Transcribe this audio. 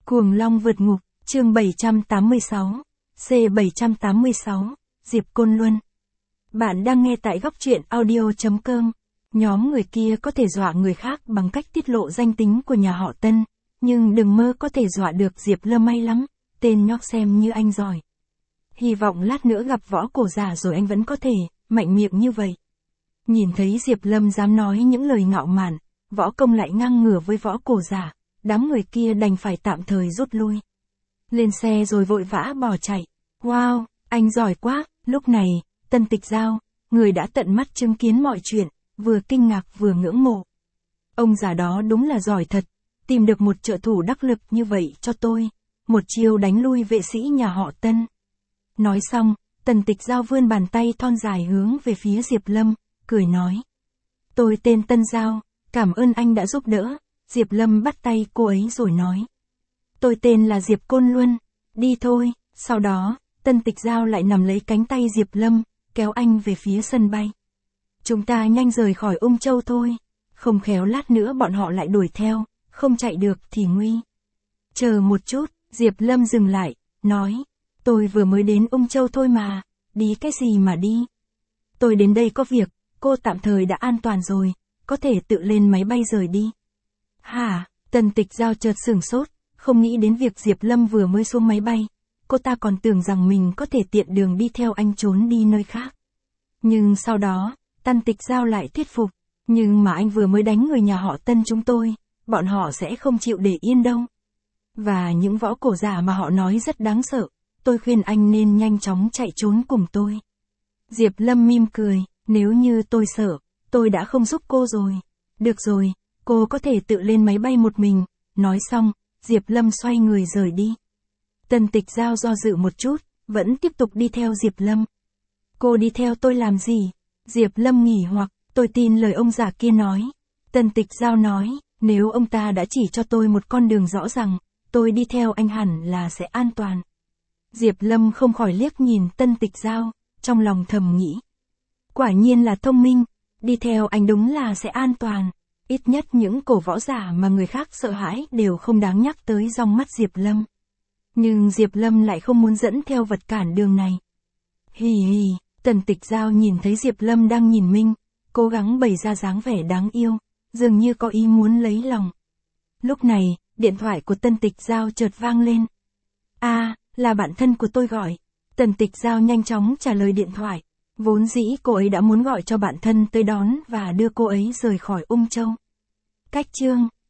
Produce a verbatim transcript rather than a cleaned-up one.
Cuồng Long vượt ngục, chương bảy trăm tám mươi sáu, C bảy trăm tám mươi sáu, Diệp Côn Luân. Bạn đang nghe tại góc truyện audio chấm com. Nhóm người kia có thể dọa người khác bằng cách tiết lộ danh tính của nhà họ Tân, nhưng đừng mơ có thể dọa được Diệp Lâm may lắm, tên nhóc xem như anh giỏi. Hy vọng lát nữa gặp võ cổ giả rồi anh vẫn có thể, mạnh miệng như vậy. Nhìn thấy Diệp Lâm dám nói những lời ngạo mạn, võ công lại ngang ngửa với võ cổ giả, đám người kia đành phải tạm thời rút lui. Lên xe rồi vội vã bỏ chạy. Wow, anh giỏi quá, lúc này, Tân Tịch Giao, người đã tận mắt chứng kiến mọi chuyện, vừa kinh ngạc vừa ngưỡng mộ. Ông già đó đúng là giỏi thật, tìm được một trợ thủ đắc lực như vậy cho tôi, một chiêu đánh lui vệ sĩ nhà họ Tân. Nói xong, Tần Tịch Giao vươn bàn tay thon dài hướng về phía Diệp Lâm, cười nói. Tôi tên Tân Giao, cảm ơn anh đã giúp đỡ. Diệp Lâm bắt tay cô ấy rồi nói. Tôi tên là Diệp Côn Luân, đi thôi. Sau đó, Tân Tịch Giao lại nắm lấy cánh tay Diệp Lâm, kéo anh về phía sân bay. Chúng ta nhanh rời khỏi Ung Châu thôi, không khéo lát nữa bọn họ lại đuổi theo, không chạy được thì nguy. Chờ một chút, Diệp Lâm dừng lại, nói. Tôi vừa mới đến Ung Châu thôi mà, đi cái gì mà đi. Tôi đến đây có việc, cô tạm thời đã an toàn rồi, có thể tự lên máy bay rời đi. Hả, Tần Tịch Giao chợt sửng sốt, không nghĩ đến việc Diệp Lâm vừa mới xuống máy bay. Cô ta còn tưởng rằng mình có thể tiện đường đi theo anh trốn đi nơi khác. Nhưng sau đó, Tần Tịch Giao lại thuyết phục. Nhưng mà anh vừa mới đánh người nhà họ Tân chúng tôi, bọn họ sẽ không chịu để yên đâu. Và những võ cổ giả mà họ nói rất đáng sợ, tôi khuyên anh nên nhanh chóng chạy trốn cùng tôi. Diệp Lâm mỉm cười, nếu như tôi sợ, tôi đã không giúp cô rồi. Được rồi, cô có thể tự lên máy bay một mình. Nói xong, Diệp Lâm xoay người rời đi. Tần Tịch Giao do dự một chút, vẫn tiếp tục đi theo Diệp Lâm. Cô đi theo tôi làm gì? Diệp Lâm nghỉ hoặc, tôi tin lời ông già kia nói. Tần Tịch Giao nói, nếu ông ta đã chỉ cho tôi một con đường rõ ràng, tôi đi theo anh hẳn là sẽ an toàn. Diệp Lâm không khỏi liếc nhìn Tần Tịch Giao, trong lòng thầm nghĩ. Quả nhiên là thông minh, đi theo anh đúng là sẽ an toàn. Ít nhất những cổ võ giả mà người khác sợ hãi đều không đáng nhắc tới trong mắt Diệp Lâm. Nhưng Diệp Lâm lại không muốn dẫn theo vật cản đường này. Hì hì, Tần Tịch Giao nhìn thấy Diệp Lâm đang nhìn mình, cố gắng bày ra dáng vẻ đáng yêu, dường như có ý muốn lấy lòng. Lúc này, điện thoại của Tần Tịch Giao chợt vang lên. A, à, là bạn thân của tôi gọi. Tần Tịch Giao nhanh chóng trả lời điện thoại. Vốn dĩ cô ấy đã muốn gọi cho bạn thân tới đón và đưa cô ấy rời khỏi Ung Châu. Cách chương